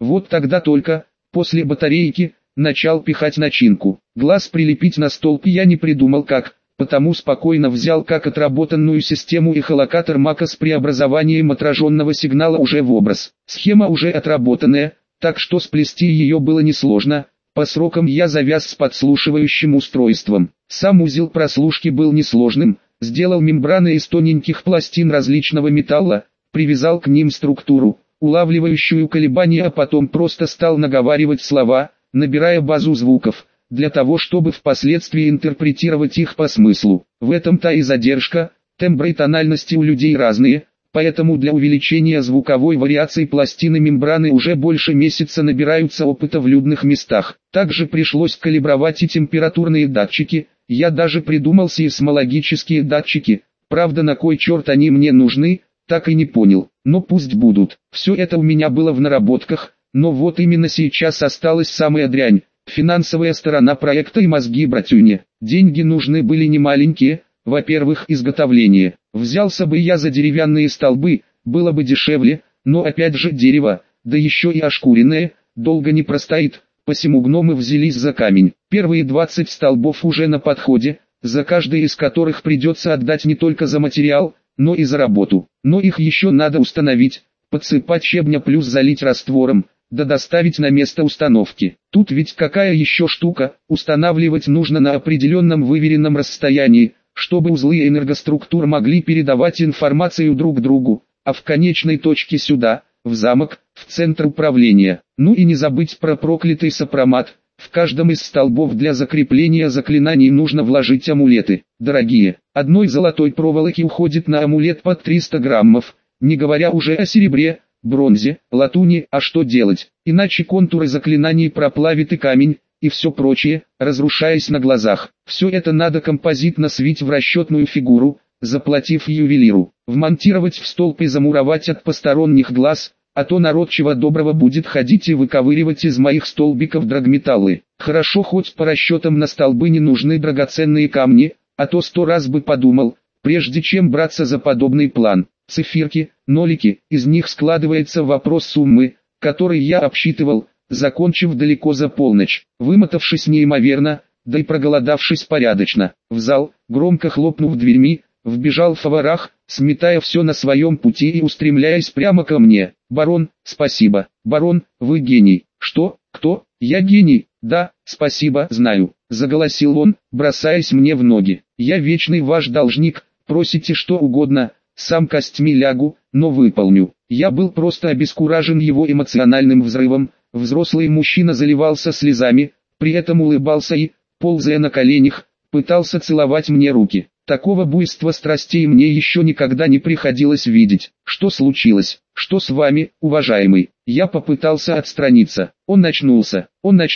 Вот тогда только, после батарейки, начал пихать начинку. Глаз прилепить на столб я не придумал как, потому спокойно взял как отработанную систему эхолокатор Мака с преобразованием отраженного сигнала уже в образ. Схема уже отработанная, так что сплести ее было несложно. По срокам я завяз с подслушивающим устройством. Сам узел прослушки был несложным, сделал мембраны из тоненьких пластин различного металла, привязал к ним структуру, улавливающую колебания, а потом просто стал наговаривать слова, набирая базу звуков, для того чтобы впоследствии интерпретировать их по смыслу. В этом-то и задержка, тембры и тональности у людей разные, поэтому для увеличения звуковой вариации пластины мембраны уже больше месяца набираются опыта в людных местах. Также пришлось калибровать и температурные датчики, я даже придумал сейсмологические датчики, правда на кой черт они мне нужны, так и не понял, но пусть будут. Все это у меня было в наработках, но вот именно сейчас осталась самая дрянь, финансовая сторона проекта и мозги братюне. Деньги нужны были немаленькие, во-первых изготовление. Взялся бы я за деревянные столбы, было бы дешевле, но опять же дерево, да еще и ошкуренное, долго не простоит, посему гномы взялись за камень. Первые 20 столбов уже на подходе, за каждый из которых придется отдать не только за материал, но и за работу. Но их еще надо установить, подсыпать щебня плюс залить раствором, да доставить на место установки. Тут ведь какая еще штука, устанавливать нужно на определенном выверенном расстоянии, чтобы узлы энергоструктур могли передавать информацию друг другу, а в конечной точке сюда, в замок, в центр управления. Ну и не забыть про проклятый сопромат. В каждом из столбов для закрепления заклинаний нужно вложить амулеты. Дорогие, одной золотой проволоки уходит на амулет под 300 граммов, не говоря уже о серебре, бронзе, латуни, а что делать? Иначе контуры заклинаний проплавит и камень, и все прочее, разрушаясь на глазах. Все это надо композитно свить в расчетную фигуру, заплатив ювелиру, вмонтировать в столб и замуровать от посторонних глаз, а то народ чего доброго будет ходить и выковыривать из моих столбиков драгметаллы. Хорошо хоть по расчетам на столбы не нужны драгоценные камни, а то 100 раз бы подумал, прежде чем браться за подобный план. Циферки, нолики, из них складывается вопрос суммы, который я обсчитывал, закончив далеко за полночь, вымотавшись неимоверно, да и проголодавшись порядочно. В зал, громко хлопнув дверьми, вбежал Фаварах, сметая все на своем пути и устремляясь прямо ко мне. «Барон, спасибо. Барон, вы гений». «Что? Кто? Я гений?» «Да, спасибо, знаю», — заголосил он, бросаясь мне в ноги. «Я вечный ваш должник, просите что угодно, сам костьми лягу, но выполню». Я был просто обескуражен его эмоциональным взрывом. Взрослый мужчина заливался слезами, при этом улыбался и, ползая на коленях, пытался целовать мне руки. Такого буйства страстей мне еще никогда не приходилось видеть. «Что случилось? Что с вами, уважаемый?» Я попытался отстраниться. Он очнулся.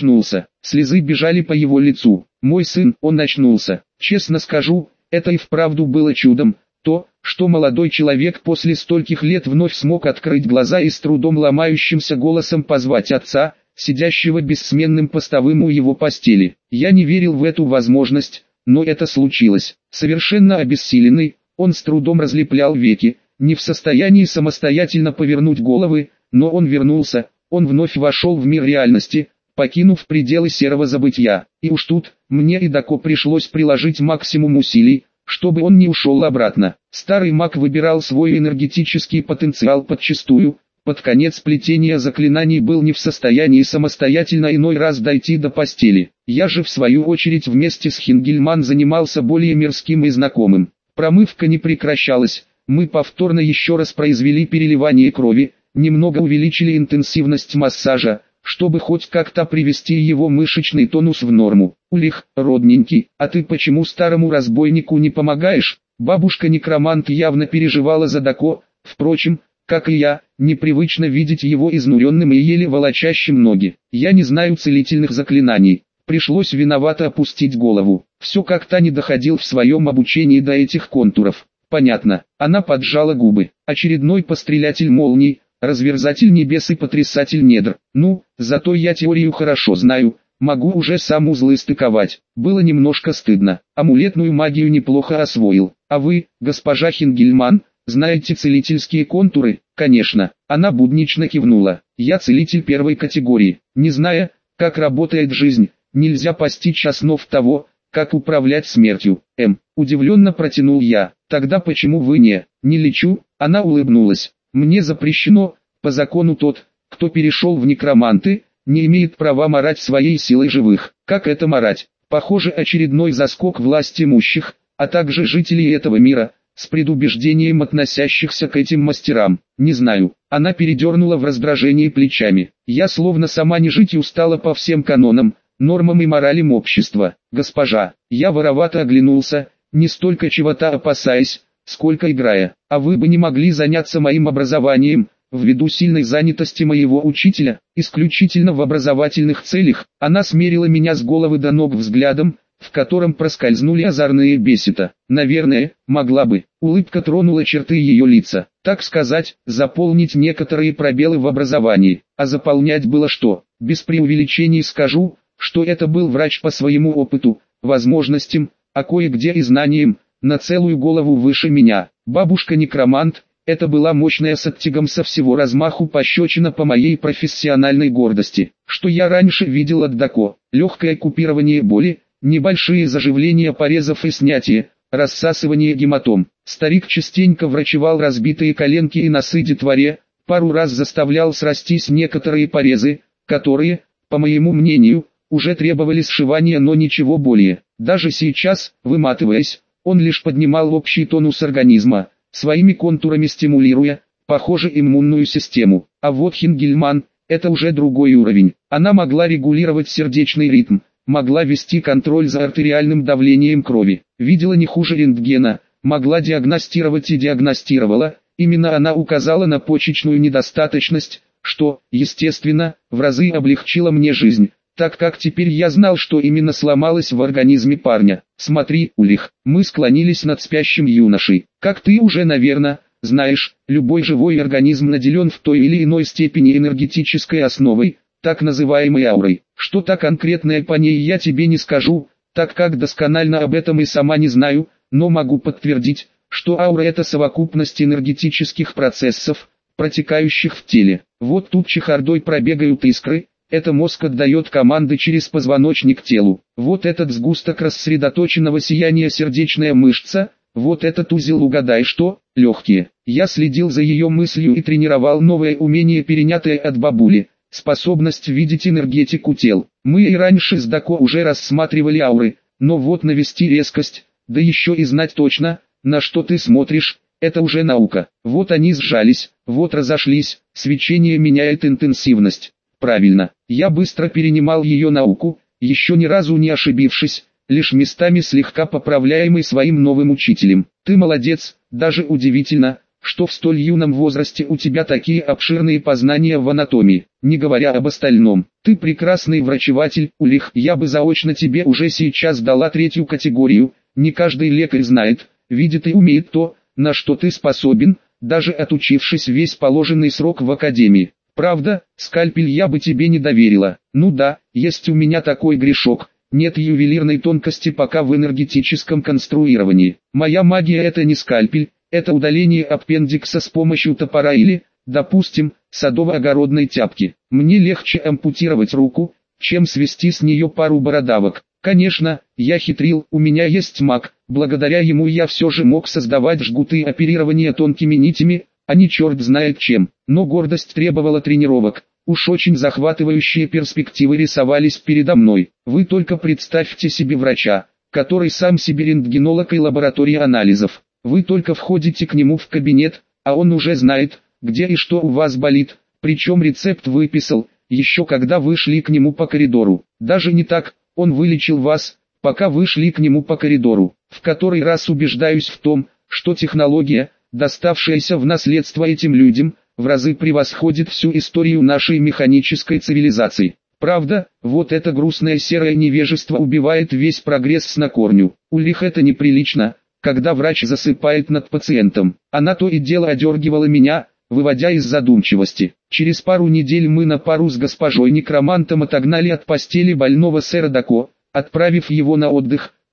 Слезы бежали по его лицу. «Мой сын, он очнулся. Честно скажу, это и вправду было чудом. То, что молодой человек после стольких лет вновь смог открыть глаза и с трудом ломающимся голосом позвать отца, сидящего бессменным постовым у его постели. Я не верил в эту возможность, но это случилось. Совершенно обессиленный, он с трудом разлеплял веки, не в состоянии самостоятельно повернуть головы, но он вернулся, он вновь вошел в мир реальности, покинув пределы серого забытья. И уж тут, мне и Дако пришлось приложить максимум усилий, чтобы он не ушел обратно. Старый маг выбирал свой энергетический потенциал подчистую, под конец плетения заклинаний был не в состоянии самостоятельно иной раз дойти до постели. Я же в свою очередь вместе с Хингельман занимался более мирским и знакомым. Промывка не прекращалась, мы повторно еще раз произвели переливание крови, немного увеличили интенсивность массажа, чтобы хоть как-то привести его мышечный тонус в норму. «Улих, родненький, а ты почему старому разбойнику не помогаешь?» Бабушка-некромант явно переживала за Дако, впрочем, как и я, непривычно видеть его изнуренным и еле волочащим ноги. Я не знаю целительных заклинаний, пришлось виновато опустить голову. Все как-то не доходил в своем обучении до этих контуров. Понятно, она поджала губы. Очередной пострелятель молний, разверзатель небес и потрясатель недр. Ну, зато я теорию хорошо знаю, могу уже сам узлы стыковать. Было немножко стыдно. Амулетную магию неплохо освоил. А вы, госпожа Хингельман, Знаете целительские контуры? Конечно. Она буднично кивнула. Я целитель первой категории. Не зная, как работает жизнь, нельзя постичь основ того, как управлять смертью. Удивленно протянул я. Тогда почему вы не лечу? Она улыбнулась. Мне запрещено, по закону тот, кто перешел в некроманты, не имеет права марать своей силой живых. Как это марать? Похоже, очередной заскок власть имущих, а также жителей этого мира, с предубеждением относящихся к этим мастерам. Не знаю. Она передернула в раздражении плечами. Я словно сама не жить и устала по всем канонам, нормам и моралям общества. Госпожа, я воровато оглянулся, не столько чего-то опасаясь, сколько играя. А вы бы не могли заняться моим образованием, ввиду сильной занятости моего учителя, исключительно в образовательных целях. Она смерила меня с головы до ног взглядом, в котором проскользнули озорные бесята. Наверное, могла бы. Улыбка тронула черты ее лица. Так сказать, заполнить некоторые пробелы в образовании. А заполнять было что? Без преувеличений скажу, что это был врач по своему опыту, возможностям, а кое-где и знаниям, на целую голову выше меня. Бабушка-некромант, это была мощная с оттягом со всего размаху пощечина по моей профессиональной гордости. Что я раньше видел от Дако: легкое купирование боли, небольшие заживления порезов и снятие, рассасывание гематом. Старик частенько врачевал разбитые коленки и носы детворе, пару раз заставлял срастись некоторые порезы, которые, по моему мнению, уже требовали сшивания, но ничего более. Даже сейчас, выматываясь, он лишь поднимал общий тонус организма, своими контурами стимулируя, похоже, иммунную систему. А вот Хингельман – это уже другой уровень. Она могла регулировать сердечный ритм, могла вести контроль за артериальным давлением крови, видела не хуже рентгена, могла диагностировать и диагностировала. Именно она указала на почечную недостаточность, что, естественно, в разы облегчило мне жизнь, так как теперь я знал, что именно сломалось в организме парня. Смотри, Ульрих, мы склонились над спящим юношей. Как ты уже, наверное, знаешь, любой живой организм наделен в той или иной степени энергетической основой, так называемой аурой. Что-то конкретное по ней я тебе не скажу, так как досконально об этом и сама не знаю, но могу подтвердить, что аура – это совокупность энергетических процессов, протекающих в теле. Вот тут чехардой пробегают искры, это мозг отдает команды через позвоночник телу. Вот этот сгусток рассредоточенного сияния сердечная мышца, вот этот узел угадай что, легкие. Я следил за ее мыслью и тренировал новое умение, перенятое от бабули, способность видеть энергетику тел. Мы и раньше с Дако уже рассматривали ауры, но вот навести резкость, да еще и знать точно, на что ты смотришь, это уже наука. Вот они сжались, вот разошлись, свечение меняет интенсивность. Правильно, я быстро перенимал ее науку, еще ни разу не ошибившись, лишь местами слегка поправляемый своим новым учителем. Ты молодец, даже удивительно, что в столь юном возрасте у тебя такие обширные познания в анатомии, не говоря об остальном. Ты прекрасный врачеватель, Ульрих, я бы заочно тебе уже сейчас дала 3-ю категорию. Не каждый лекарь знает, видит и умеет то, на что ты способен, даже отучившись весь положенный срок в академии. Правда, скальпель я бы тебе не доверила. Ну да, есть у меня такой грешок. Нет ювелирной тонкости пока в энергетическом конструировании. Моя магия — это не скальпель, это удаление аппендикса с помощью топора или, допустим, садово-огородной тяпки. Мне легче ампутировать руку, чем свести с нее пару бородавок. Конечно, я хитрил, у меня есть маг, благодаря ему я все же мог создавать жгуты оперирования тонкими нитями, а не черт знает чем. Но гордость требовала тренировок. Уж очень захватывающие перспективы рисовались передо мной. Вы только представьте себе врача, который сам себе рентгенолог и лаборатория анализов. Вы только входите к нему в кабинет, а он уже знает, где и что у вас болит, причем рецепт выписал, еще когда вы шли к нему по коридору. Даже не так, он вылечил вас, пока вы шли к нему по коридору. В который раз убеждаюсь в том, что технология, доставшаяся в наследство этим людям, в разы превосходит всю историю нашей механической цивилизации. Правда, вот это грустное серое невежество убивает весь прогресс на корню. Ульрих, это неприлично, когда врач засыпает над пациентом. Она то и дело одергивала меня, выводя из задумчивости. Через пару недель мы на пару с госпожой некромантом отогнали от постели больного сэра Дако, отправив его на отдых,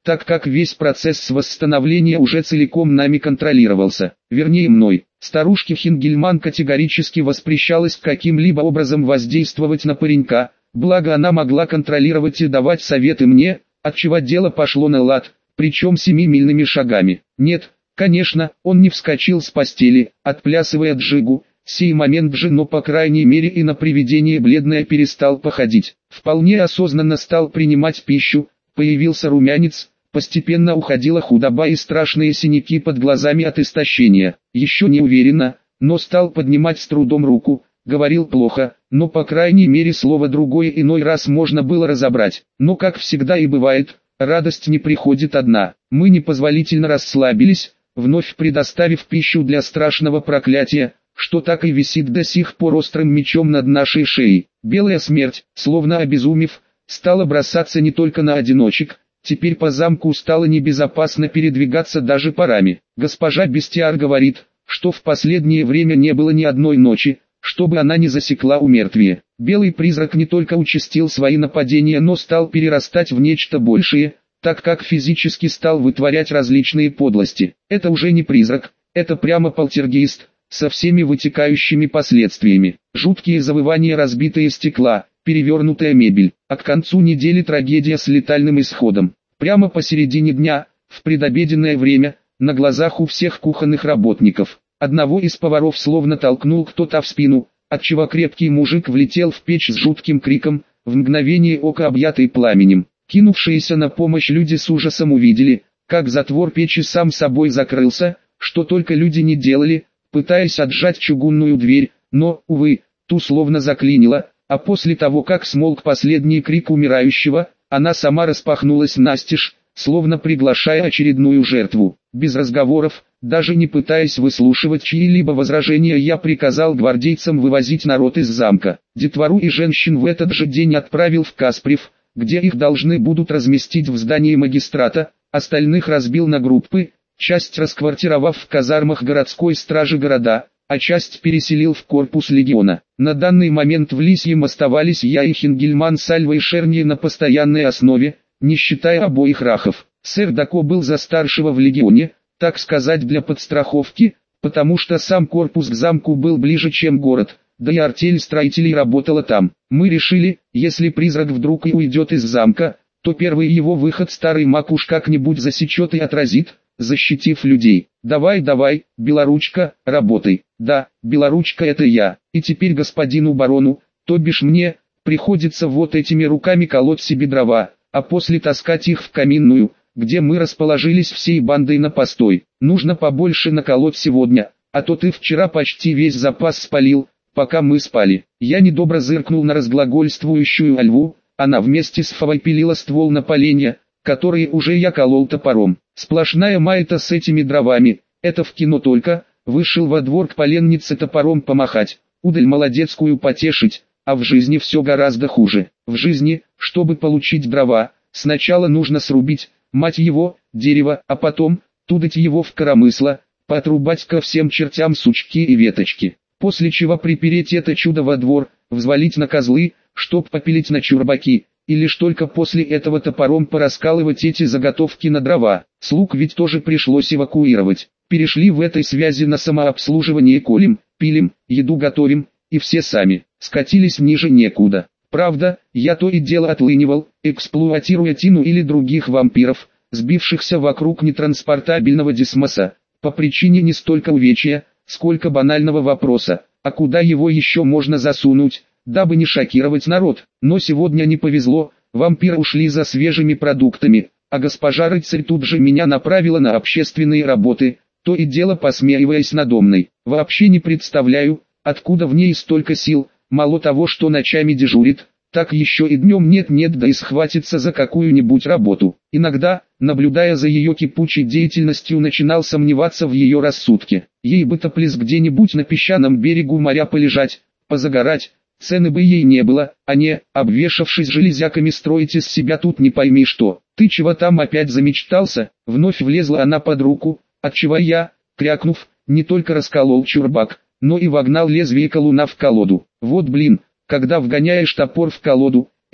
так как весь процесс восстановления уже целиком нами контролировался, вернее мной. Старушке Хингельман категорически воспрещалось каким-либо образом воздействовать на паренька, благо она могла контролировать и давать советы мне, отчего дело пошло на лад, причем 7-мильными шагами. Нет, конечно, он не вскочил с постели, отплясывая джигу, сей момент же, но по крайней мере и на привидение бледное перестал походить. Вполне осознанно стал принимать пищу, появился румянец, постепенно уходила худоба и страшные синяки под глазами от истощения. Еще не уверенно, но стал поднимать с трудом руку, говорил плохо, но по крайней мере слово другое иной раз можно было разобрать. Но как всегда и бывает, радость не приходит одна. Мы непозволительно расслабились, вновь предоставив пищу для страшного проклятия, что так и висит до сих пор острым мечом над нашей шеей. Белая смерть, словно обезумев, стала бросаться не только на одиночек, теперь по замку стало небезопасно передвигаться даже парами. Госпожа Бестиар говорит, что в последнее время не было ни одной ночи, чтобы она не засекла умертвие. Белый призрак не только участил свои нападения, но стал перерастать в нечто большее, так как физически стал вытворять различные подлости. Это уже не призрак, это прямо полтергейст, со всеми вытекающими последствиями. Жуткие завывания, разбитые стекла, перевернутая мебель, а к концу недели трагедия с летальным исходом. Прямо посередине дня, в предобеденное время, на глазах у всех кухонных работников, одного из поваров словно толкнул кто-то в спину, отчего крепкий мужик влетел в печь с жутким криком, в мгновение ока объятый пламенем. Кинувшиеся на помощь люди с ужасом увидели, как затвор печи сам собой закрылся, что только люди не делали, пытаясь отжать чугунную дверь, но, увы, ту словно заклинило, а после того как смолк последний крик умирающего, она сама распахнулась настежь, словно приглашая очередную жертву. Без разговоров, даже не пытаясь выслушивать чьи-либо возражения, я приказал гвардейцам вывозить народ из замка. Детвору и женщин в этот же день отправил в Каспрев, где их должны будут разместить в здании магистрата, остальных разбил на группы, часть расквартировав в казармах городской стражи города, а часть переселил в корпус легиона. На данный момент в Лисьем оставались я и Хингельман с Альвой Шерни на постоянной основе, не считая обоих рахов. Сэр Дако был за старшего в легионе, так сказать для подстраховки, потому что сам корпус к замку был ближе, чем город, да и артель строителей работала там. Мы решили, если призрак вдруг и уйдет из замка, то первый его выход старый маг уж как-нибудь засечет и отразит, защитив людей. Давай, Белоручка, работай. Да, Белоручка, это я. И теперь господину барону, то бишь мне, приходится вот этими руками колоть себе дрова, а после таскать их в каминную, где мы расположились всей бандой на постой. Нужно побольше наколоть сегодня, а то ты вчера почти весь запас спалил, пока мы спали. Я недобро зыркнул на разглагольствующую Альву, она вместе с Фавой пилила ствол на поленья, которые уже я колол топором. Сплошная майта с этими дровами, это в кино только, вышел во двор к поленнице топором помахать, удаль молодецкую потешить, а в жизни все гораздо хуже. В жизни, чтобы получить дрова, сначала нужно срубить, мать его, дерево, а потом, тудать его в коромысло, потрубать ко всем чертям сучки и веточки. После чего припереть это чудо во двор, взвалить на козлы, чтоб попилить на чурбаки, и лишь только после этого топором пораскалывать эти заготовки на дрова. Слуг ведь тоже пришлось эвакуировать. Перешли в этой связи на самообслуживание, колем, пилим, еду готовим, и все сами. Скатились ниже некуда. Правда, я то и дело отлынивал, эксплуатируя Тину или других вампиров, сбившихся вокруг нетранспортабельного дисмоса, по причине не столько увечья, сколько банального вопроса, а куда его еще можно засунуть, дабы не шокировать народ. Но сегодня не повезло, вампиры ушли за свежими продуктами, а госпожа рыцарь тут же меня направила на общественные работы, то и дело посмеиваясь надо мной. Вообще не представляю, откуда в ней столько сил, мало того, что ночами дежурит, так еще и днем нет-нет да и схватится за какую-нибудь работу. Иногда, наблюдая за ее кипучей деятельностью, начинал сомневаться в ее рассудке. Ей бы топлес где-нибудь на песчаном берегу моря полежать, позагорать, цены бы ей не было, а не, обвешавшись железяками, строить из себя тут не пойми что. Ты чего там опять замечтался? Вновь влезла она под руку, отчего я, крякнув, не только расколол чурбак, но и вогнал лезвие колуна в колоду. Вот блин, когда вгоняешь топор в колоду,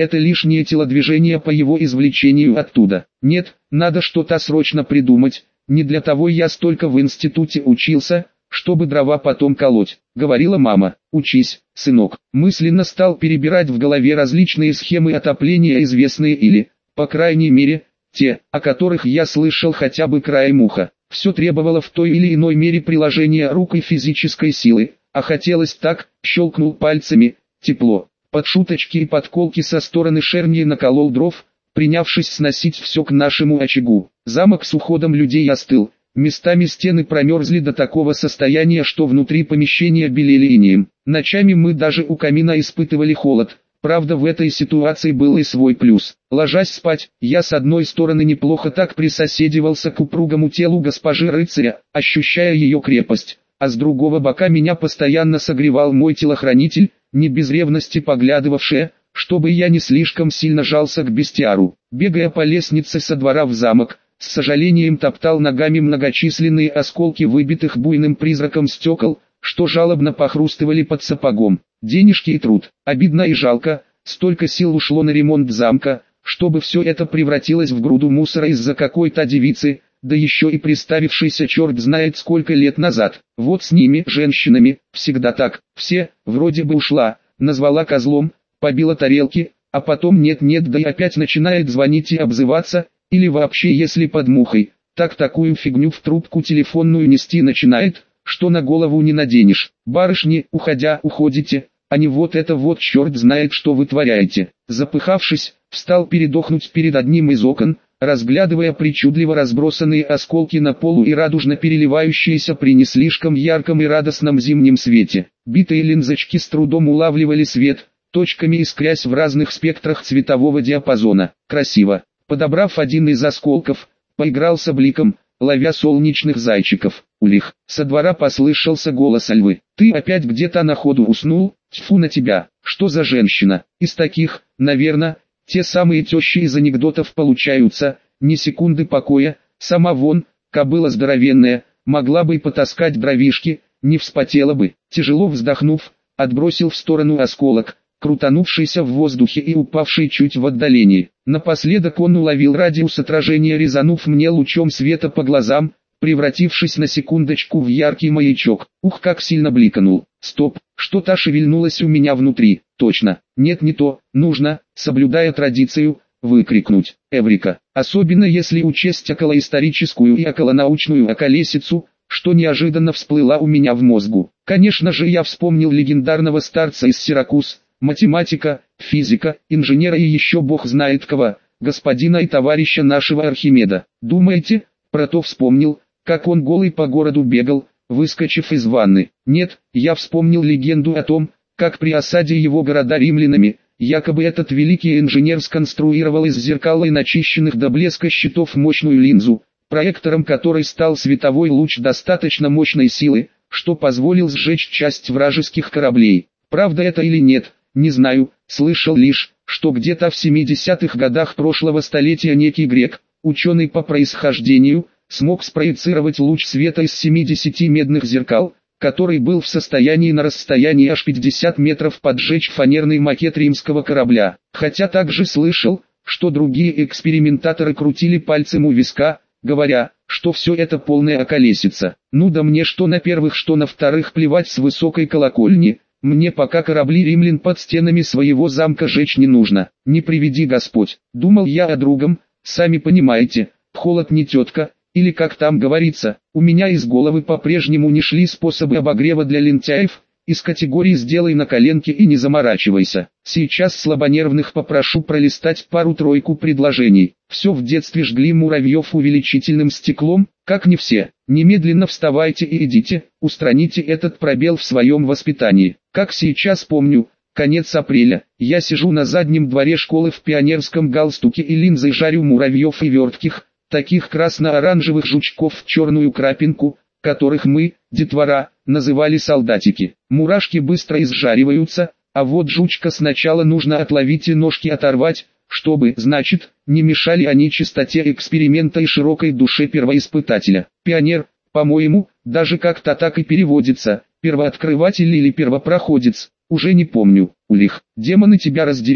это лишнее телодвижение по его извлечению оттуда. Нет, надо что-то срочно придумать, не для того я столько в институте учился, чтобы дрова потом колоть, говорила мама. Учись, сынок. Мысленно стал перебирать в голове различные схемы отопления, известные или, по крайней мере, те, о которых я слышал хотя бы краем уха. Все требовало в той или иной мере приложения рук и физической силы, а хотелось так, щелкнул пальцами, тепло. Под шуточки и подколки со стороны Шерни наколол дров, принявшись сносить все к нашему очагу. Замок с уходом людей остыл, местами стены промерзли до такого состояния, что внутри помещения белели инеем. Ночами мы даже у камина испытывали холод. Правда, в этой ситуации был и свой плюс. Ложась спать, я с одной стороны неплохо так присоседивался к упругому телу госпожи рыцаря, ощущая ее крепость, а с другого бока меня постоянно согревал мой телохранитель, не без ревности поглядывавшая, чтобы я не слишком сильно жался к бестиару. Бегая по лестнице со двора в замок, с сожалением топтал ногами многочисленные осколки выбитых буйным призраком стекол, что жалобно похрустывали под сапогом. Денежки и труд. Обидно и жалко, столько сил ушло на ремонт замка, чтобы все это превратилось в груду мусора из-за какой-то девицы, да еще и приставившийся черт знает сколько лет назад. Вот с ними, женщинами, всегда так. Все, вроде бы ушла, назвала козлом, побила тарелки, а потом нет-нет да и опять начинает звонить и обзываться, или вообще если под мухой, так такую фигню в трубку телефонную нести начинает, что на голову не наденешь. Барышни, уходя, уходите, а не вот это вот черт знает что вы творяете. Запыхавшись, встал передохнуть перед одним из окон, разглядывая причудливо разбросанные осколки на полу и радужно переливающиеся при не слишком ярком и радостном зимнем свете. Битые линзочки с трудом улавливали свет, точками искрясь в разных спектрах цветового диапазона. Красиво. Подобрав один из осколков, поигрался бликом, ловя солнечных зайчиков. Улих. Со двора послышался голос Альвы. «Ты опять где-то на ходу уснул? Тьфу на тебя! Что за женщина?» Из таких, наверное, те самые тещи из анекдотов получаются, ни секунды покоя, сама вон, кобыла здоровенная, могла бы и потаскать дровишки, не вспотела бы. Тяжело вздохнув, отбросил в сторону осколок, крутанувшийся в воздухе и упавший чуть в отдалении. Напоследок он уловил радиус отражения, резанув мне лучом света по глазам, превратившись на секундочку в яркий маячок. Ух, как сильно бликанул. Стоп, что-то шевельнулось у меня внутри. Точно, нет, не то, нужно, соблюдая традицию, выкрикнуть «Эврика!», особенно если учесть околоисторическую и околонаучную околесицу, что неожиданно всплыла у меня в мозгу. Конечно же, я вспомнил легендарного старца из Сиракуз, математика, физика, инженера и еще бог знает кого, господина и товарища нашего Архимеда. Думаете, про то вспомнил, как он голый по городу бегал, выскочив из ванны? Нет, я вспомнил легенду о том, как при осаде его города римлянами, якобы этот великий инженер сконструировал из зеркал и начищенных до блеска щитов мощную линзу, проектором которой стал световой луч достаточно мощной силы, что позволил сжечь часть вражеских кораблей. Правда это или нет, не знаю, слышал лишь, что где-то в 70-х годах прошлого столетия некий грек, ученый по происхождению, смог спроецировать луч света из 70 медных зеркал, который был в состоянии на расстоянии аж 50 метров поджечь фанерный макет римского корабля. Хотя также слышал, что другие экспериментаторы крутили пальцем у виска, говоря, что все это полная околесица. Ну да мне что на первых, что на вторых плевать с высокой колокольни, мне пока корабли римлян под стенами своего замка жечь не нужно. Не приведи Господь. Думал я о другом, сами понимаете, холод не тетка, или как там говорится, у меня из головы по-прежнему не шли способы обогрева для лентяев, из категории «сделай на коленке и не заморачивайся». Сейчас слабонервных попрошу пролистать пару-тройку предложений. Все в детстве жгли муравьев увеличительным стеклом, как не все. Немедленно вставайте и идите, устраните этот пробел в своем воспитании. Как сейчас помню, конец апреля, я сижу на заднем дворе школы в пионерском галстуке и линзой жарю муравьев и вертких, таких красно-оранжевых жучков в черную крапинку, которых мы, детвора, называли солдатики. Мурашки быстро изжариваются, а вот жучка сначала нужно отловить и ножки оторвать, чтобы, значит, не мешали они чистоте эксперимента и широкой душе первоиспытателя. Пионер, по-моему, даже как-то так и переводится, первооткрыватель или первопроходец, уже не помню. Улих, демоны тебя раздери,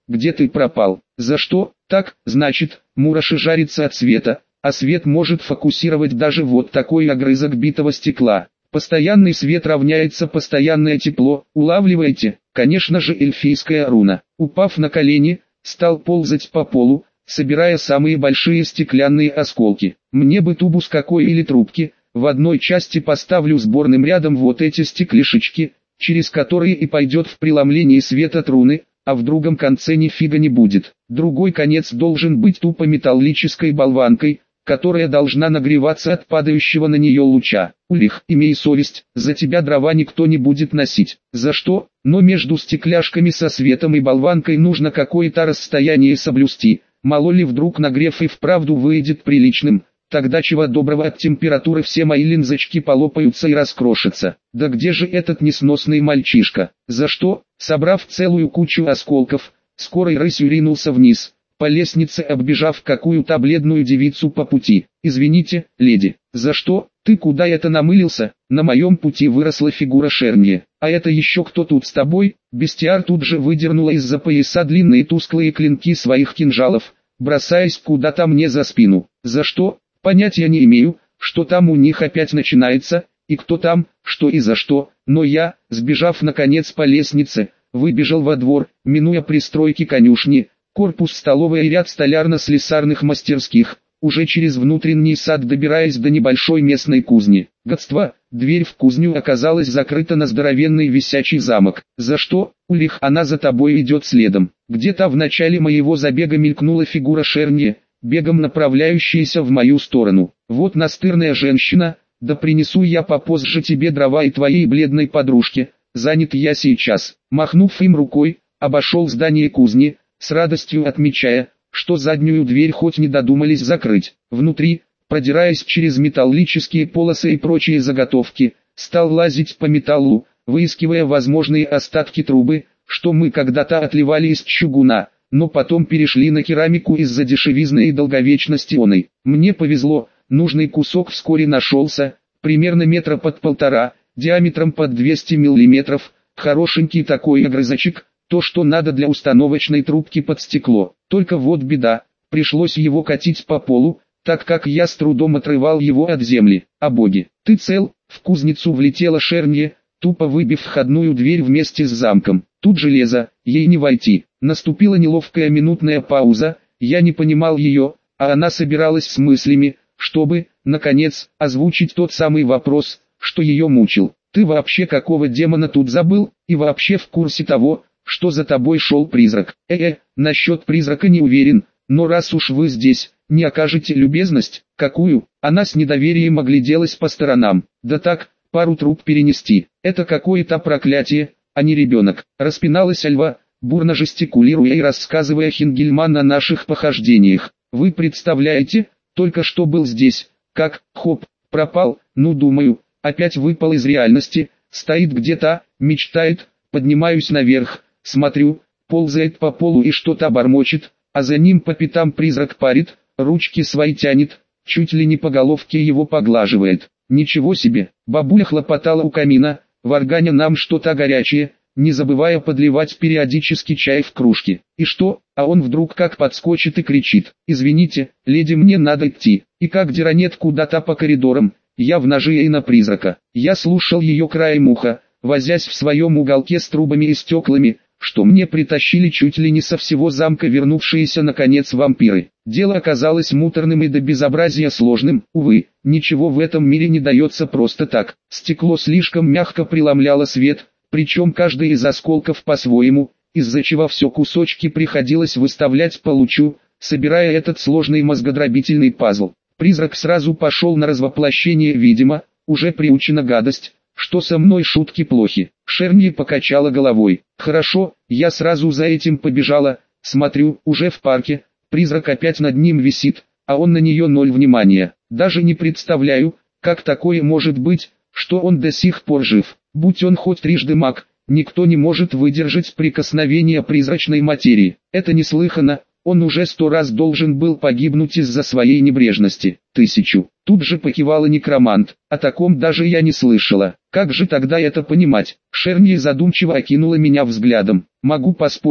где ты пропал? За что? Так, значит, мураши жарится от света, а свет может фокусировать даже вот такой огрызок битого стекла. Постоянный свет равняется постоянное тепло, улавливаете? Конечно же эльфийская руна. Упав на колени, стал ползать по полу, собирая самые большие стеклянные осколки. Мне бы тубус какой или трубки, в одной части поставлю сборным рядом вот эти стеклишечки, через которые и пойдет в преломлении свет от руны, а в другом конце нифига не будет. Другой конец должен быть тупо металлической болванкой, которая должна нагреваться от падающего на нее луча. Улих, имей совесть, за тебя дрова никто не будет носить. За что? Но между стекляшками со светом и болванкой нужно какое-то расстояние соблюсти. Мало ли вдруг нагрев и вправду выйдет приличным, тогда чего доброго от температуры все мои линзочки полопаются и раскрошатся. Да где же этот несносный мальчишка? За что? Собрав целую кучу осколков, скорой рысью ринулся вниз, по лестнице оббежав какую-то бледную девицу по пути. «Извините, леди, за что? Ты куда это намылился?» На моем пути выросла фигура Шерни. «А это еще кто тут с тобой?» Бестиар тут же выдернула из-за пояса длинные тусклые клинки своих кинжалов, бросаясь куда-то мне за спину. «За что?» Понятия не имею, что там у них опять начинается, и кто там, что и за что, но я, сбежав наконец по лестнице, выбежал во двор, минуя пристройки конюшни, корпус столовой и ряд столярно-слесарных мастерских, уже через внутренний сад добираясь до небольшой местной кузни. Гадство, дверь в кузню оказалась закрыта на здоровенный висячий замок. «За что, Улих, она за тобой идет следом?» Где-то в начале моего забега мелькнула фигура Шерни, бегом направляющаяся в мою сторону. «Вот настырная женщина, да принесу я попозже тебе дрова и твоей бледной подружке, занят я сейчас». Махнув им рукой, обошел здание кузни, с радостью отмечая, что заднюю дверь хоть не додумались закрыть. Внутри, продираясь через металлические полосы и прочие заготовки, стал лазить по металлу, выискивая возможные остатки трубы, что мы когда-то отливали из чугуна, но потом перешли на керамику из-за дешевизны и долговечности оной. Мне повезло, нужный кусок вскоре нашелся, примерно метра под 1,5, диаметром под 200 мм, хорошенький такой огрызочек, то что надо для установочной трубки под стекло. Только вот беда, пришлось его катить по полу, так как я с трудом отрывал его от земли. «А боги, ты цел?» В кузницу влетела Шерни, тупо выбив входную дверь вместе с замком. Тут железо, ей не войти. Наступила неловкая минутная пауза, я не понимал ее, а она собиралась с мыслями, чтобы, наконец, озвучить тот самый вопрос, что ее мучил. «Ты вообще какого демона тут забыл, и вообще в курсе того, что за тобой шел призрак?» Насчет призрака не уверен, но раз уж вы здесь, не окажете любезность?» «Какую?» Она с недоверием огляделась по сторонам. «Да так, пару труб перенести. Это какое-то проклятие, а не ребенок». Распиналась Альва, бурно жестикулируя и рассказывая Хингельман о наших похождениях. «Вы представляете, только что был здесь, как, хоп, пропал, ну думаю, опять выпал из реальности, стоит где-то, мечтает, поднимаюсь наверх, смотрю, ползает по полу и что-то бормочет, а за ним по пятам призрак парит, ручки свои тянет, чуть ли не по головке его поглаживает. Ничего себе!» Бабуля хлопотала у камина, варганя нам что-то горячее, не забывая подливать периодически чай в кружки. И что, а он вдруг как подскочит и кричит: «Извините, леди, мне надо идти», и как деранет куда-то по коридорам, явно же и на призрака. Я слушал ее краем уха, возясь в своем уголке с трубами и стеклами, что мне притащили чуть ли не со всего замка вернувшиеся наконец вампиры. Дело оказалось муторным и до безобразия сложным. Увы, ничего в этом мире не дается просто так. Стекло слишком мягко преломляло свет, причем каждый из осколков по-своему, из-за чего все кусочки приходилось выставлять по лучу, собирая этот сложный мозгодробительный пазл. Призрак сразу пошел на развоплощение, видимо, уже приучена гадость, что со мной шутки плохи. Шерни покачала головой. «Хорошо, я сразу за этим побежала, смотрю, уже в парке, призрак опять над ним висит, а он на нее ноль внимания. Даже не представляю, как такое может быть, что он до сих пор жив. Будь он хоть трижды маг, никто не может выдержать прикосновения призрачной материи. Это неслыханно, он уже 100 раз должен был погибнуть из-за своей небрежности. 1000. Тут же покивала некромант. О таком даже я не слышала. Как же тогда это понимать? Шерни задумчиво окинула меня взглядом. Могу поспорить,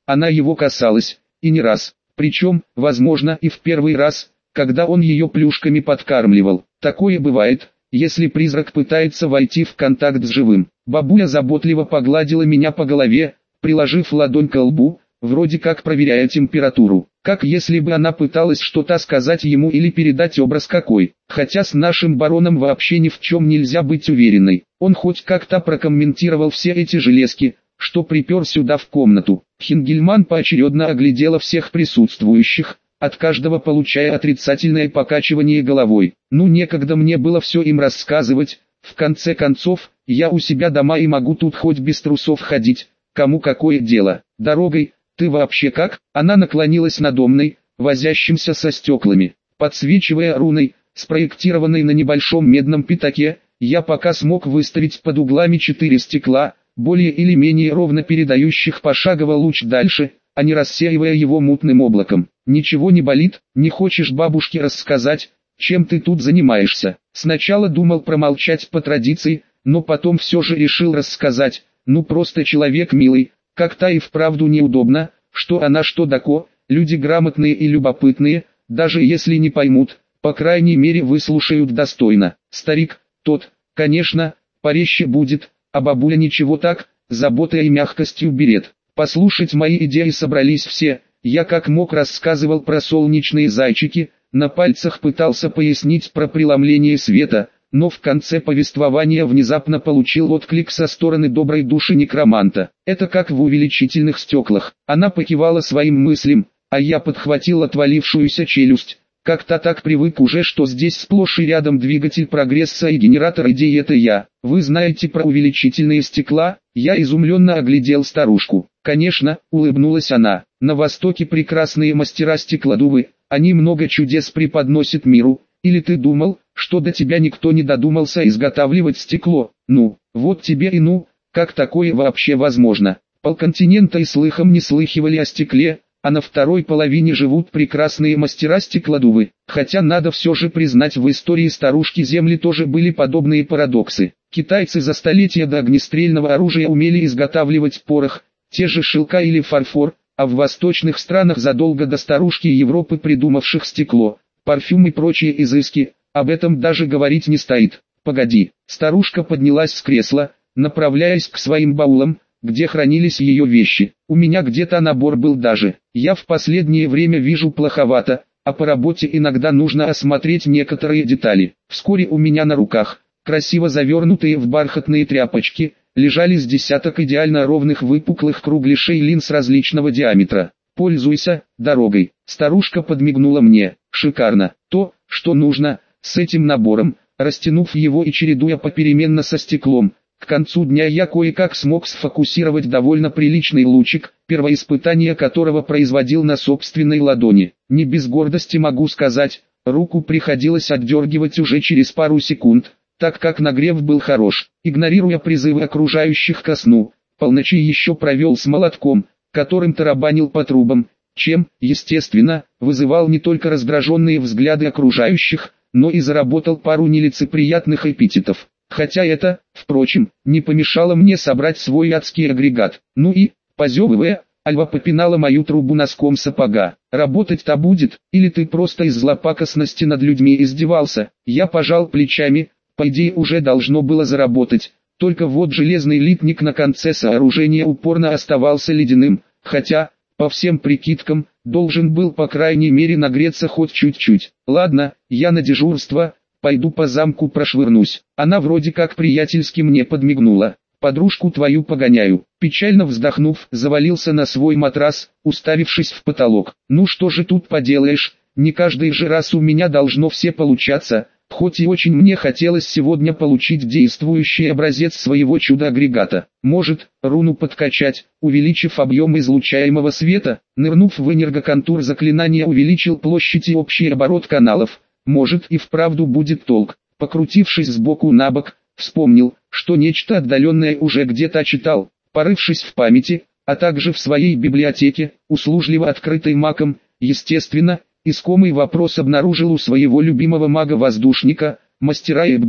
она его касалась, и не раз. Причем, возможно, и в первый раз, когда он ее плюшками подкармливал. Такое бывает, если призрак пытается войти в контакт с живым. Бабуля заботливо погладила меня по голове, приложив ладонь к лбу, вроде как проверяя температуру. Как если бы она пыталась что-то сказать ему или передать образ какой. Хотя с нашим бароном вообще ни в чем нельзя быть уверенной. Он хоть как-то прокомментировал все эти железки, что припер сюда в комнату. Хингельман поочередно оглядела всех присутствующих, от каждого получая отрицательное покачивание головой. Ну некогда мне было все им рассказывать, в конце концов, я у себя дома и могу тут хоть без трусов ходить, кому какое дело. Дорогой, ты вообще как? Она наклонилась над домной, возящимся со стеклами, подсвечивая руной, спроектированной на небольшом медном пятаке. Я пока смог выставить под углами 4 стекла, более или менее ровно передающих пошагово луч дальше, а не рассеивая его мутным облаком. Ничего не болит, не хочешь бабушке рассказать, чем ты тут занимаешься? Сначала думал промолчать по традиции, но потом все же решил рассказать. Ну просто человек милый, как-то и вправду неудобно, что она что тако, люди грамотные и любопытные, даже если не поймут, по крайней мере выслушают достойно. Старик, тот, конечно, порезче будет, а бабуля ничего так, заботой и мягкостью берет. Послушать мои идеи собрались все, я как мог рассказывал про солнечные зайчики, на пальцах пытался пояснить про преломление света, но в конце повествования внезапно получил отклик со стороны доброй души некроманта. Это как в увеличительных стеклах. Она покивала своим мыслям, а я подхватил отвалившуюся челюсть. Как-то так привык уже, что здесь сплошь и рядом двигатель прогресса и генератор идей, это я. Вы знаете про увеличительные стекла? Я изумленно оглядел старушку. Конечно, улыбнулась она. На Востоке прекрасные мастера стеклодувы, они много чудес преподносят миру. Или ты думал, что до тебя никто не додумался изготавливать стекло? Ну, вот тебе и ну, как такое вообще возможно? Полконтинента и слыхом не слыхивали о стекле, а на второй половине живут прекрасные мастера стеклодувы. Хотя надо все же признать, в истории старушки Земли тоже были подобные парадоксы. Китайцы за столетия до огнестрельного оружия умели изготавливать порох, те же шелка или фарфор, а в восточных странах задолго до старушки Европы, придумавших стекло, парфюм и прочие изыски, об этом даже говорить не стоит. Погоди, старушка поднялась с кресла, направляясь к своим баулам, где хранились ее вещи. У меня где-то набор был даже. Я в последнее время вижу плоховато, а по работе иногда нужно осмотреть некоторые детали. Вскоре у меня на руках, красиво завернутые в бархатные тряпочки, лежали с десяток идеально ровных выпуклых кругляшей линз различного диаметра. Пользуйся, дорогой. Старушка подмигнула мне. Шикарно. То, что нужно, с этим набором, растянув его и чередуя попеременно со стеклом. К концу дня я кое-как смог сфокусировать довольно приличный лучик, первоиспытание которого производил на собственной ладони. Не без гордости могу сказать, руку приходилось отдергивать уже через пару секунд, так как нагрев был хорош. Игнорируя призывы окружающих ко сну, полночи еще провел с молотком, которым тарабанил по трубам, чем, естественно, вызывал не только раздраженные взгляды окружающих, но и заработал пару нелицеприятных эпитетов. Хотя это, впрочем, не помешало мне собрать свой адский агрегат. Ну и, позевывая, Альва попинала мою трубу носком сапога. Работать-то будет, или ты просто из злопакостности над людьми издевался? Я пожал плечами, по идее уже должно было заработать. Только вот железный литник на конце сооружения упорно оставался ледяным, хотя, по всем прикидкам, должен был по крайней мере нагреться хоть чуть-чуть. Ладно, я на дежурство, пойду по замку прошвырнусь. Она вроде как приятельски мне подмигнула. Подружку твою погоняю. Печально вздохнув, завалился на свой матрас, уставившись в потолок. Ну что же тут поделаешь, не каждый же раз у меня должно все получаться. Хоть и очень мне хотелось сегодня получить действующий образец своего чудо-агрегата. Может, руну подкачать, увеличив объем излучаемого света, нырнув в энергоконтур заклинания увеличил площадь и общий оборот каналов. Может и вправду будет толк. Покрутившись сбоку на бок, вспомнил, что нечто отдаленное уже где-то читал. Порывшись в памяти, а также в своей библиотеке, услужливо открытой магом, естественно, искомый вопрос обнаружил у своего любимого мага-воздушника, мастера Эббуза.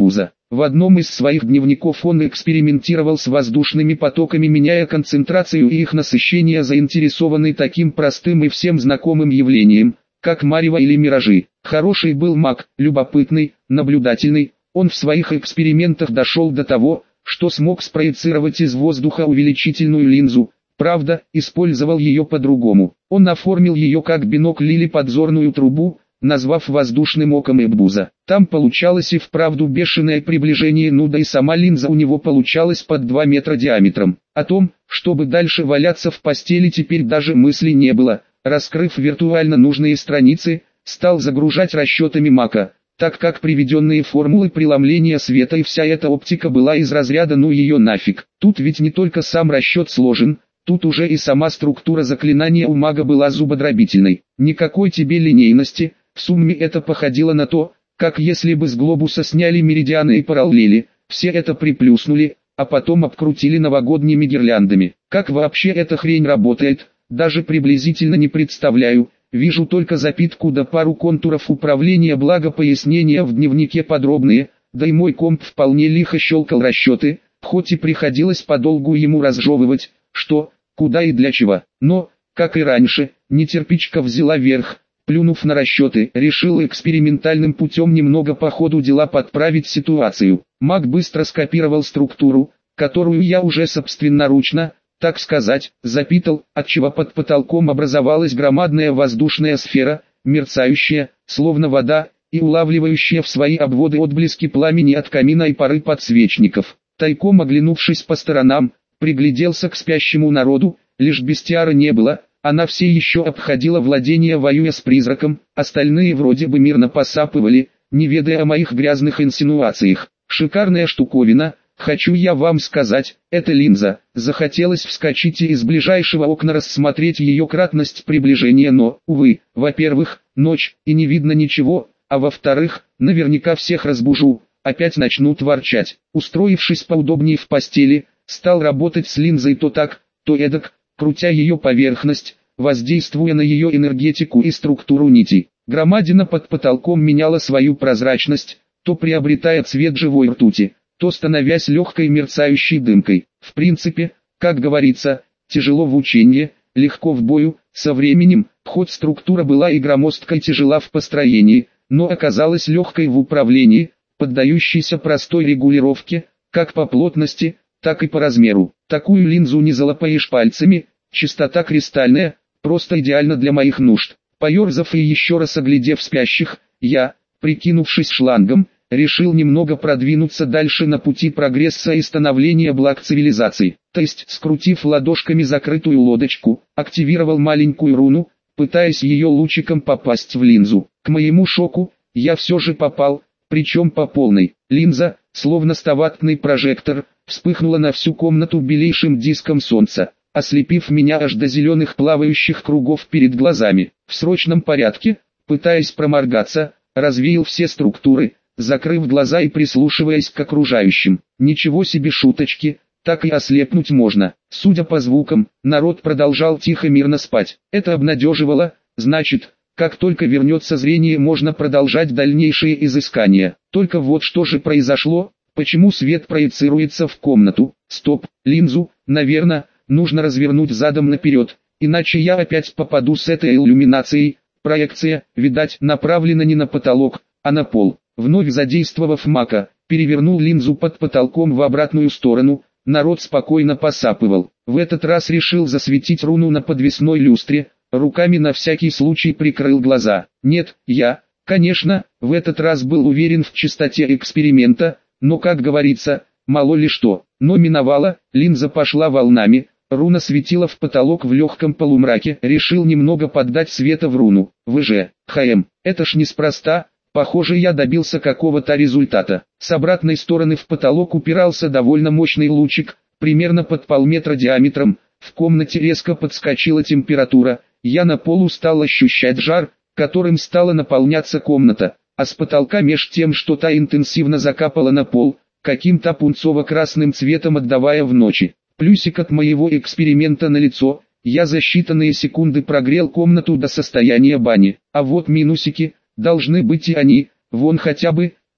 В одном из своих дневников он экспериментировал с воздушными потоками, меняя концентрацию и их насыщение, заинтересованный таким простым и всем знакомым явлением, как марево или миражи. Хороший был маг, любопытный, наблюдательный. Он в своих экспериментах дошел до того, что смог спроецировать из воздуха увеличительную линзу. Правда, использовал ее по-другому. Он оформил ее как бинокль или подзорную трубу, назвав воздушным оком Эббуза. Там получалось и вправду бешеное приближение, да и сама линза у него получалась под 2 метра диаметром. О том, чтобы дальше валяться в постели, теперь даже мысли не было. Раскрыв виртуально нужные страницы, стал загружать расчетами Мака, так как приведенные формулы преломления света и вся эта оптика была из разряда «ну ее нафиг». Тут ведь не только сам расчет сложен, тут уже и сама структура заклинания у мага была зубодробительной. Никакой тебе линейности, в сумме это походило на то, как если бы с глобуса сняли меридианы и параллели, все это приплюснули, а потом обкрутили новогодними гирляндами. Как вообще эта хрень работает, даже приблизительно не представляю. Вижу только запитку да пару контуров управления, благо пояснения в дневнике подробные, да и мой комп вполне лихо щелкал расчеты, хоть и приходилось подолгу ему разжевывать, что, куда и для чего. Но, как и раньше, нетерпичка взяла верх. Плюнув на расчеты, решил экспериментальным путем немного по ходу дела подправить ситуацию. Маг быстро скопировал структуру, которую я уже собственноручно, так сказать, запитал, отчего под потолком образовалась громадная воздушная сфера, мерцающая, словно вода, и улавливающая в свои обводы отблески пламени от камина и пары подсвечников. Тайком оглянувшись по сторонам, пригляделся к спящему народу, лишь бестиара не было. Она все еще обходила владение, воюя с призраком, остальные вроде бы мирно посапывали, не ведая о моих грязных инсинуациях. Шикарная штуковина, хочу я вам сказать, это линза. Захотелось вскочить и из ближайшего окна рассмотреть ее кратность приближения, но, увы, во-первых, ночь, и не видно ничего, а во-вторых, наверняка всех разбужу, опять начнут ворчать. Устроившись поудобнее в постели, стал работать с линзой то так, то эдак, крутя ее поверхность, воздействуя на ее энергетику и структуру нитей. Громадина под потолком меняла свою прозрачность, то приобретая цвет живой ртути, то становясь легкой мерцающей дымкой. В принципе, как говорится, тяжело в учении, легко в бою. Со временем, хоть структура была и громоздкой, тяжела в построении, но оказалась легкой в управлении, поддающейся простой регулировке, как по плотности, так и по размеру. Такую линзу не залапаешь пальцами, чистота кристальная, просто идеально для моих нужд. Поерзав и еще раз оглядев спящих, я, прикинувшись шлангом, решил немного продвинуться дальше на пути прогресса и становления благ цивилизации. То есть, скрутив ладошками закрытую лодочку, активировал маленькую руну, пытаясь ее лучиком попасть в линзу. К моему шоку, я все же попал, причем по полной. Линза, словно стоваттный прожектор, вспыхнула на всю комнату белейшим диском солнца, ослепив меня аж до зеленых плавающих кругов перед глазами. В срочном порядке, пытаясь проморгаться, развеял все структуры, закрыв глаза и прислушиваясь к окружающим. Ничего себе шуточки, так и ослепнуть можно. Судя по звукам, народ продолжал тихо мирно спать. Это обнадеживало, значит, как только вернется зрение, можно продолжать дальнейшие изыскания. Только вот что же произошло, почему свет проецируется в комнату? Стоп, линзу, наверное, нужно развернуть задом наперед, иначе я опять попаду с этой иллюминацией. Проекция, видать, направлена не на потолок, а на пол. Вновь задействовав мака, перевернул линзу под потолком в обратную сторону. Народ спокойно посапывал. В этот раз решил засветить руну на подвесной люстре, руками на всякий случай прикрыл глаза. Нет, я, конечно, в этот раз был уверен в чистоте эксперимента, но, как говорится, мало ли что. Но миновало, линза пошла волнами, руна светила в потолок в легком полумраке. Решил немного поддать света в руну. Это ж неспроста. Похоже, я добился какого-то результата. С обратной стороны в потолок упирался довольно мощный лучик, примерно под полметра диаметром. В комнате резко подскочила температура. Я на полу стал ощущать жар, которым стала наполняться комната, а с потолка меж тем что-то интенсивно закапало на пол, каким-то пунцово-красным цветом отдавая в ночи. Плюсик от моего эксперимента налицо. Я за считанные секунды прогрел комнату до состояния бани. А вот минусики. Должны быть и они, вон хотя бы,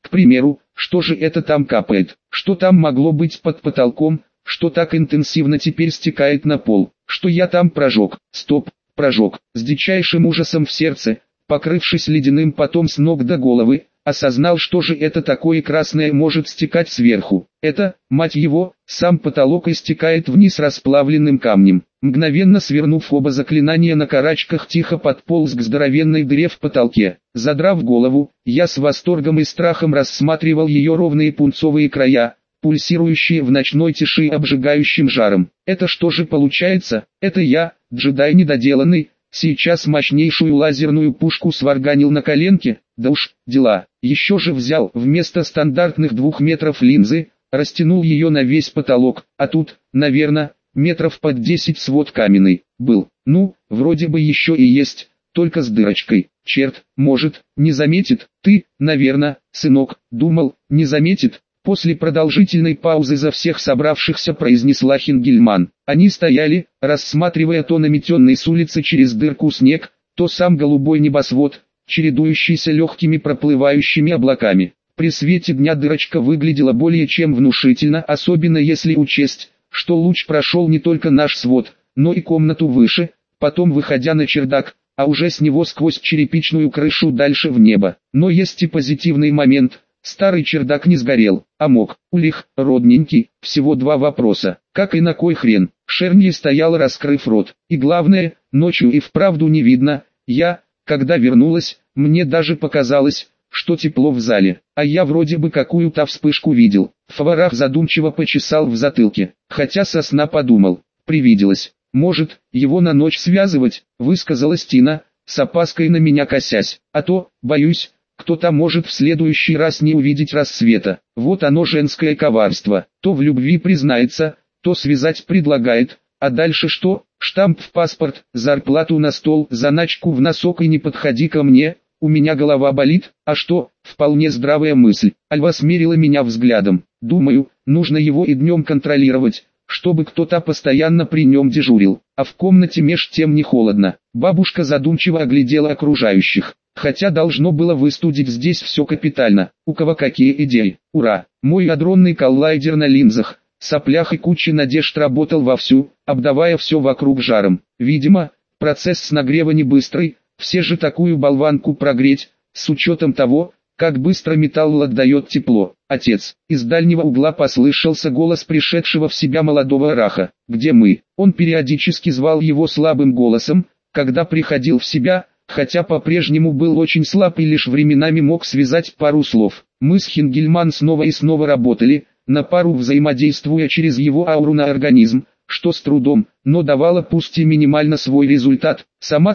К примеру, что же это там капает? Что там могло быть под потолком, что так интенсивно теперь стекает на пол? Что я там прожег? Стоп, прожег. С дичайшим ужасом в сердце, покрывшись ледяным потом с ног до головы, осознал, что же это такое красное может стекать сверху. Это, мать его, сам потолок истекает вниз расплавленным камнем. Мгновенно свернув оба заклинания на карачках, тихо подполз к здоровенной дыре в потолке. Задрав голову, я с восторгом и страхом рассматривал ее ровные пунцовые края, пульсирующие в ночной тиши обжигающим жаром. Это что же получается? Это я, джедай недоделанный, сейчас мощнейшую лазерную пушку сварганил на коленке? Да уж, дела. Еще же взял вместо стандартных 2 метров линзы, растянул ее на весь потолок, а тут, наверное, метров под 10 свод каменный был. Ну, вроде бы еще и есть, только с дырочкой. Черт, может, не заметит? Ты, наверное, сынок, думал, не заметит? После продолжительной паузы за всех собравшихся произнесла Хингельман. Они стояли, рассматривая то наметенный с улицы через дырку снег, то сам голубой небосвод, чередующийся легкими проплывающими облаками. При свете дня дырочка выглядела более чем внушительно, особенно если учесть, что луч прошел не только наш свод, но и комнату выше, потом выходя на чердак, а уже с него сквозь черепичную крышу дальше в небо. Но есть и позитивный момент. Старый чердак не сгорел, а мог. Улих, родненький, всего 2 вопроса. Как и на кой хрен? Шерни стоял, раскрыв рот. И главное, ночью и вправду не видно. Когда вернулась, мне даже показалось, что тепло в зале. А я вроде бы какую-то вспышку видел. Фаварах задумчиво почесал в затылке. Хотя со сна подумал. Привиделось. Может, его на ночь связывать, высказалась Тина, с опаской на меня косясь. А то, боюсь, кто-то может в следующий раз не увидеть рассвета. Вот оно женское коварство. То в любви признается, то связать предлагает. А дальше что? Штамп в паспорт, зарплату на стол, заначку в носок и не подходи ко мне. У меня голова болит. А что? Вполне здравая мысль. Альва смерила меня взглядом. Думаю, нужно его и днем контролировать, чтобы кто-то постоянно при нем дежурил. А в комнате меж тем не холодно. Бабушка задумчиво оглядела окружающих. Хотя должно было выстудить здесь все капитально. У кого какие идеи? Ура! Мой адронный коллайдер на линзах, соплях и куче надежд работал вовсю, обдавая все вокруг жаром. Видимо, процесс с нагрева не быстрый, все же такую болванку прогреть, с учетом того, как быстро металл отдает тепло. Отец, из дальнего угла послышался голос пришедшего в себя молодого раха. Где мы? Он периодически звал его слабым голосом, когда приходил в себя, хотя по-прежнему был очень слаб и лишь временами мог связать пару слов. Мы с Хингельман снова и снова работали, на пару взаимодействуя через его ауру на организм, что с трудом, но давало пусть и минимально свой результат. Сама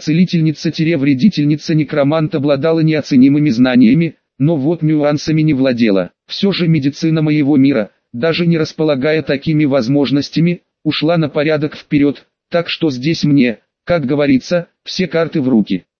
целительница-вредительница-некромант обладала неоценимыми знаниями, но вот нюансами не владела. Все же медицина моего мира, даже не располагая такими возможностями, ушла на порядок вперед, так что здесь мне, как говорится, все карты в руки.